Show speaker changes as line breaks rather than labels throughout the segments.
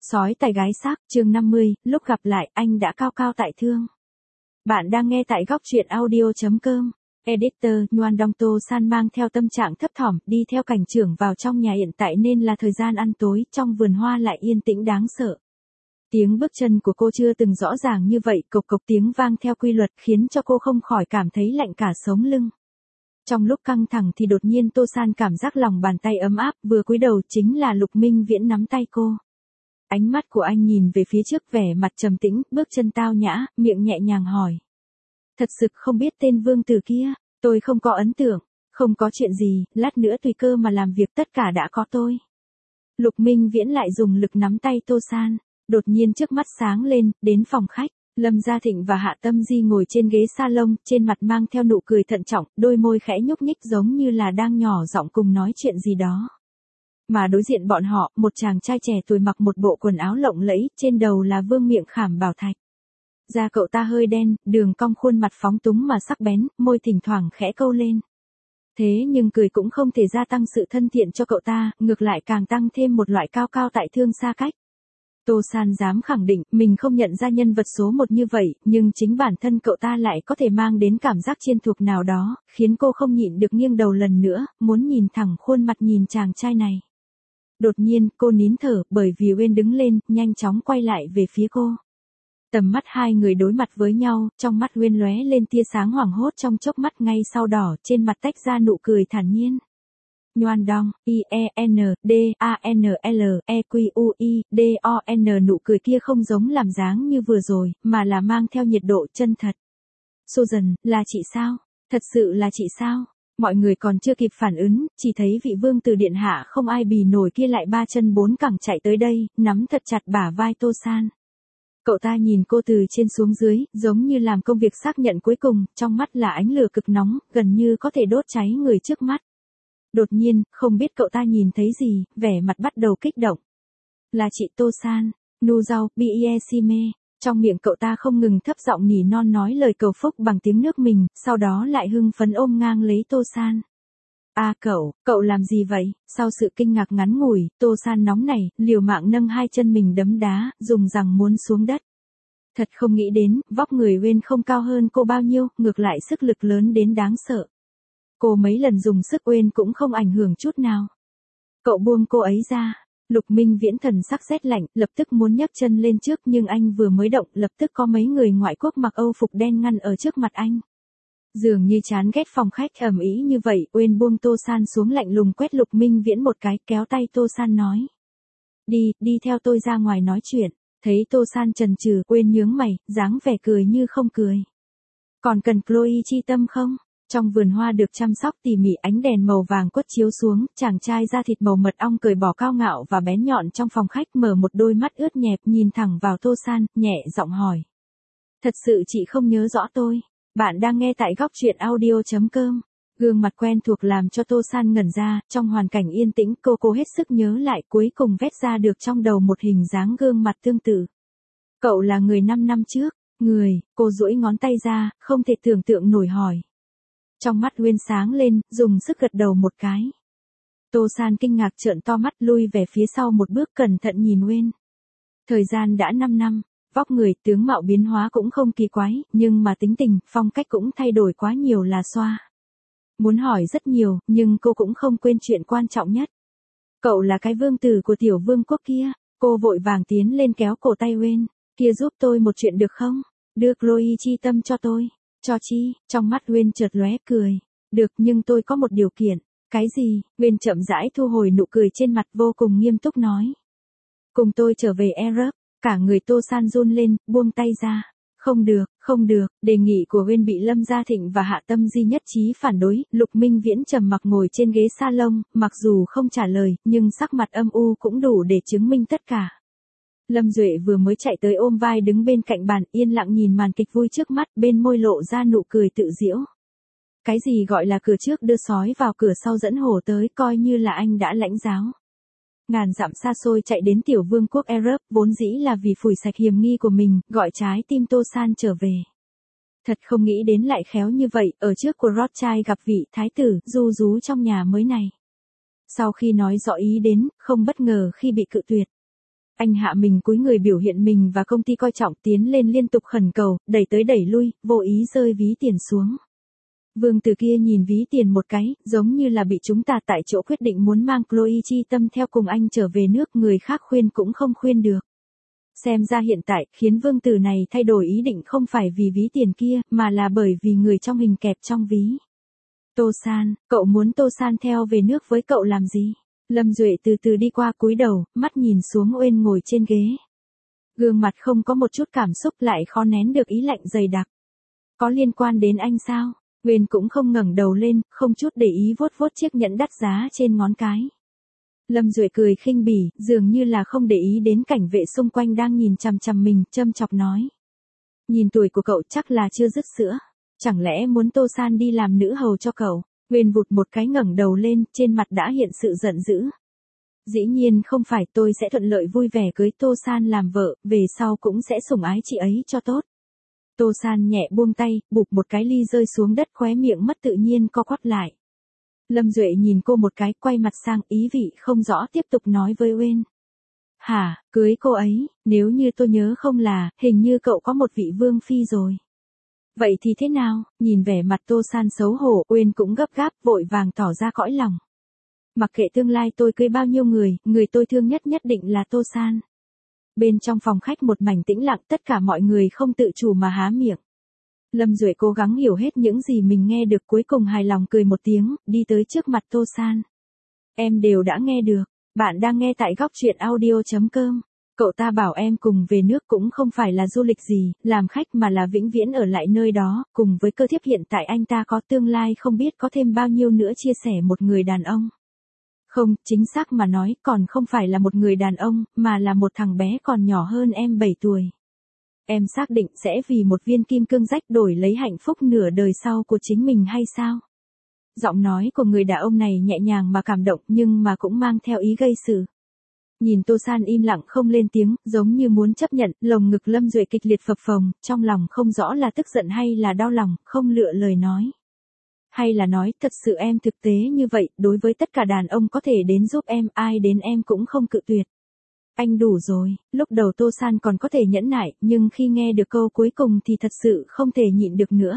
Sói tài gái xác, chương 50, lúc gặp lại, anh đã cao cao tại thương. Bạn đang nghe tại góc truyện audio.com. Editor, Nhoan Dong To San mang theo tâm trạng thấp thỏm, đi theo cảnh trưởng vào trong nhà hiện tại nên là thời gian ăn tối, trong vườn hoa lại yên tĩnh đáng sợ. Tiếng bước chân của cô chưa từng rõ ràng như vậy, cộc cộc tiếng vang theo quy luật khiến cho cô không khỏi cảm thấy lạnh cả sống lưng. Trong lúc căng thẳng thì đột nhiên Tô San cảm giác lòng bàn tay ấm áp, vừa cúi đầu chính là Lục Minh Viễn nắm tay cô. Ánh mắt của anh nhìn về phía trước vẻ mặt trầm tĩnh, bước chân tao nhã, miệng nhẹ nhàng hỏi. Thật sự không biết tên vương tử kia, tôi không có ấn tượng, không có chuyện gì, lát nữa tùy cơ mà làm việc tất cả đã có tôi. Lục Minh Viễn lại dùng lực nắm tay Tô San, đột nhiên trước mắt sáng lên, đến phòng khách. Lâm Gia Thịnh và Hạ Tâm Di ngồi trên ghế salon, trên mặt mang theo nụ cười thận trọng, đôi môi khẽ nhúc nhích giống như là đang nhỏ giọng cùng nói chuyện gì đó. Mà đối diện bọn họ, một chàng trai trẻ tuổi mặc một bộ quần áo lộng lẫy, trên đầu là vương miện khảm bảo thạch. Da cậu ta hơi đen, đường cong khuôn mặt phóng túng mà sắc bén, môi thỉnh thoảng khẽ câu lên. Thế nhưng cười cũng không thể gia tăng sự thân thiện cho cậu ta, ngược lại càng tăng thêm một loại cao cao tại thương xa cách. Tô San dám khẳng định mình không nhận ra nhân vật số một như vậy, nhưng chính bản thân cậu ta lại có thể mang đến cảm giác chiên thuộc nào đó, khiến cô không nhịn được nghiêng đầu lần nữa, muốn nhìn thẳng khuôn mặt nhìn chàng trai này. Đột nhiên, cô nín thở, bởi vì Uyên đứng lên, nhanh chóng quay lại về phía cô. Tầm mắt hai người đối mặt với nhau, trong mắt Uyên lóe lên tia sáng hoảng hốt trong chốc mắt, ngay sau đỏ, trên mặt tách ra nụ cười thản nhiên. Nhoan Dong, I-E-N-D-A-N-L-E-Q-U-I-D-O-N, nụ cười kia không giống làm dáng như vừa rồi, mà là mang theo nhiệt độ chân thật. Susan, là chị sao? Thật sự là chị sao? Mọi người còn chưa kịp phản ứng, chỉ thấy vị vương tử điện hạ không ai bì nổi kia lại ba chân bốn cẳng chạy tới đây, nắm thật chặt bả vai Tô San. Cậu ta nhìn cô từ trên xuống dưới, giống như làm công việc xác nhận cuối cùng, trong mắt là ánh lửa cực nóng, gần như có thể đốt cháy người trước mắt. Đột nhiên, không biết cậu ta nhìn thấy gì, vẻ mặt bắt đầu kích động. Là chị Tô San, Nu Rau, Biesime. Trong miệng cậu ta không ngừng thấp giọng nỉ non nói lời cầu phúc bằng tiếng nước mình, sau đó lại hưng phấn ôm ngang lấy Tô San. À cậu làm gì vậy? Sau sự kinh ngạc ngắn ngủi, Tô San nóng nảy, liều mạng nâng hai chân mình đấm đá, dùng rằng muốn xuống đất. Thật không nghĩ đến, vóc người Uyên không cao hơn cô bao nhiêu, ngược lại sức lực lớn đến đáng sợ. Cô mấy lần dùng sức Uyên cũng không ảnh hưởng chút nào. Cậu buông cô ấy ra. Lục Minh Viễn thần sắc rét lạnh, lập tức muốn nhấc chân lên trước nhưng anh vừa mới động, lập tức có mấy người ngoại quốc mặc Âu phục đen ngăn ở trước mặt anh. Dường như chán ghét phòng khách ầm ĩ như vậy, Uyên buông Tô San xuống lạnh lùng quét Lục Minh Viễn một cái, kéo tay Tô San nói. Đi theo tôi ra ngoài nói chuyện. Thấy Tô San chần chừ, Uyên nhướng mày, dáng vẻ cười như không cười. Còn cần Chloe chi tâm không? Trong vườn hoa được chăm sóc tỉ mỉ, ánh đèn màu vàng quất chiếu xuống, chàng trai da thịt màu mật ong cởi bỏ cao ngạo và bén nhọn trong phòng khách, mở một đôi mắt ướt nhẹp nhìn thẳng vào Tô San, nhẹ giọng hỏi. Thật sự chị không nhớ rõ tôi. Bạn đang nghe tại góc truyện audio.com. Gương mặt quen thuộc làm cho Tô San ngẩn ra, trong hoàn cảnh yên tĩnh cô hết sức nhớ lại, cuối cùng vét ra được trong đầu một hình dáng gương mặt tương tự. Cậu là người 5 năm trước. Cô duỗi ngón tay ra, không thể tưởng tượng nổi hỏi. Trong mắt Uyên sáng lên, dùng sức gật đầu một cái. Tô San kinh ngạc trợn to mắt, lui về phía sau một bước, cẩn thận nhìn Uyên. Thời gian đã 5 năm, vóc người, tướng mạo biến hóa cũng không kỳ quái, nhưng mà tính tình, phong cách cũng thay đổi quá nhiều là xoa. Muốn hỏi rất nhiều, nhưng cô cũng không quên chuyện quan trọng nhất. Cậu là cái vương tử của tiểu vương quốc kia. Cô vội vàng tiến lên kéo cổ tay Uyên. Kia giúp tôi một chuyện được không? Đưa Chloe chi tâm cho tôi. Cho chi? Trong mắt Uyên chợt lóe cười. Được, nhưng tôi có một điều kiện. Cái gì? Uyên chậm rãi thu hồi nụ cười trên mặt, vô cùng nghiêm túc nói. Cùng tôi trở về Europe. Cả người Tô San run lên, buông tay ra. Không được, đề nghị của Uyên bị Lâm Gia Thịnh và Hạ Tâm Di nhất trí phản đối. Lục Minh Viễn trầm mặc ngồi trên ghế salon, mặc dù không trả lời, nhưng sắc mặt âm u cũng đủ để chứng minh tất cả. Lâm Duệ vừa mới chạy tới ôm vai đứng bên cạnh bàn, yên lặng nhìn màn kịch vui trước mắt, bên môi lộ ra nụ cười tự giễu. Cái gì gọi là cửa trước đưa sói vào cửa sau dẫn hổ tới, coi như là anh đã lãnh giáo. Ngàn dặm xa xôi chạy đến tiểu vương quốc Europe, vốn dĩ là vì phủi sạch hiểm nghi của mình, gọi trái tim Tô San trở về. Thật không nghĩ đến lại khéo như vậy, ở trước của Rothschild gặp vị thái tử, du rú trong nhà mới này. Sau khi nói rõ ý đến, không bất ngờ khi bị cự tuyệt. Anh hạ mình cúi người biểu hiện mình và công ty coi trọng, tiến lên liên tục khẩn cầu, đẩy tới đẩy lui, vô ý rơi ví tiền xuống. Vương Từ kia nhìn ví tiền một cái, giống như là bị chúng ta tại chỗ quyết định muốn mang Chloe Chi Tâm theo cùng anh trở về nước, người khác khuyên cũng không khuyên được. Xem ra hiện tại, khiến Vương Từ này thay đổi ý định không phải vì ví tiền kia, mà là bởi vì người trong hình kẹp trong ví. Tô San, cậu muốn Tô San theo về nước với cậu làm gì? Lâm Duệ từ từ đi qua, cúi đầu, mắt nhìn xuống Uyên ngồi trên ghế. Gương mặt không có một chút cảm xúc, lại khó nén được ý lạnh dày đặc. Có liên quan đến anh sao? Uyên cũng không ngẩng đầu lên, không chút để ý vuốt vuốt chiếc nhẫn đắt giá trên ngón cái. Lâm Duệ cười khinh bỉ, dường như là không để ý đến cảnh vệ xung quanh đang nhìn chằm chằm mình, châm chọc nói. Nhìn tuổi của cậu chắc là chưa dứt sữa. Chẳng lẽ muốn Tô San đi làm nữ hầu cho cậu? Uyên vụt một cái ngẩng đầu lên, trên mặt đã hiện sự giận dữ. Dĩ nhiên không phải, tôi sẽ thuận lợi vui vẻ cưới Tô San làm vợ, về sau cũng sẽ sủng ái chị ấy cho tốt. Tô San nhẹ buông tay, bụp một cái ly rơi xuống đất, khóe miệng mất tự nhiên co quắp lại. Lâm Duệ nhìn cô một cái, quay mặt sang, ý vị không rõ tiếp tục nói với Uyên. Hả, cưới cô ấy, nếu như tôi nhớ không là, hình như cậu có một vị vương phi rồi. Vậy thì thế nào? Nhìn vẻ mặt Tô San xấu hổ, Uyên cũng gấp gáp, vội vàng tỏ ra cõi lòng. Mặc kệ tương lai tôi cưới bao nhiêu người, người tôi thương nhất nhất định là Tô San. Bên trong phòng khách một mảnh tĩnh lặng, tất cả mọi người không tự chủ mà há miệng. Lâm Duệ cố gắng hiểu hết những gì mình nghe được, cuối cùng hài lòng cười một tiếng, đi tới trước mặt Tô San. Em đều đã nghe được, bạn đang nghe tại góc truyện audio.com. Cậu ta bảo em cùng về nước cũng không phải là du lịch gì, làm khách mà là vĩnh viễn ở lại nơi đó, cùng với cơ thiếp hiện tại anh ta có, tương lai không biết có thêm bao nhiêu nữa, chia sẻ một người đàn ông. Không, chính xác mà nói, còn không phải là một người đàn ông, mà là một thằng bé còn nhỏ hơn em 7 tuổi. Em xác định sẽ vì một viên kim cương rách đổi lấy hạnh phúc nửa đời sau của chính mình hay sao? Giọng nói của người đàn ông này nhẹ nhàng mà cảm động, nhưng mà cũng mang theo ý gây sự. Nhìn Tô San im lặng không lên tiếng, giống như muốn chấp nhận, lồng ngực Lâm Duệ kịch liệt phập phồng, trong lòng không rõ là tức giận hay là đau lòng, không lựa lời nói. Hay là nói, thật sự em thực tế như vậy, đối với tất cả đàn ông có thể đến giúp em, ai đến em cũng không cự tuyệt. Anh đủ rồi, lúc đầu Tô San còn có thể nhẫn nại, nhưng khi nghe được câu cuối cùng thì thật sự không thể nhịn được nữa.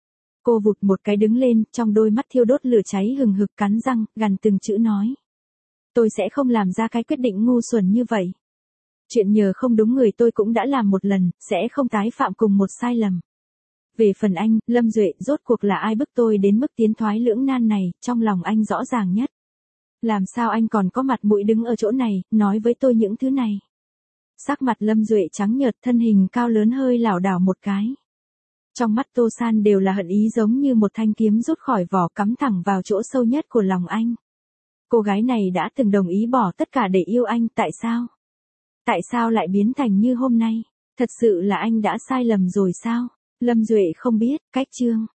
Cô vụt một cái đứng lên, trong đôi mắt thiêu đốt lửa cháy hừng hực, cắn răng, gằn từng chữ nói. Tôi sẽ không làm ra cái quyết định ngu xuẩn như vậy. Chuyện nhờ không đúng người tôi cũng đã làm một lần, sẽ không tái phạm cùng một sai lầm. Về phần anh, Lâm Duệ, rốt cuộc là ai bức tôi đến mức tiến thoái lưỡng nan này, trong lòng anh rõ ràng nhất. Làm sao anh còn có mặt mũi đứng ở chỗ này, nói với tôi những thứ này. Sắc mặt Lâm Duệ trắng nhợt, thân hình cao lớn hơi lảo đảo một cái. Trong mắt Tô San đều là hận ý, giống như một thanh kiếm rút khỏi vỏ, cắm thẳng vào chỗ sâu nhất của lòng anh. Cô gái này đã từng đồng ý bỏ tất cả để yêu anh, tại sao? Tại sao lại biến thành như hôm nay? Thật sự là anh đã sai lầm rồi sao? Lâm Duệ không biết, cách chương.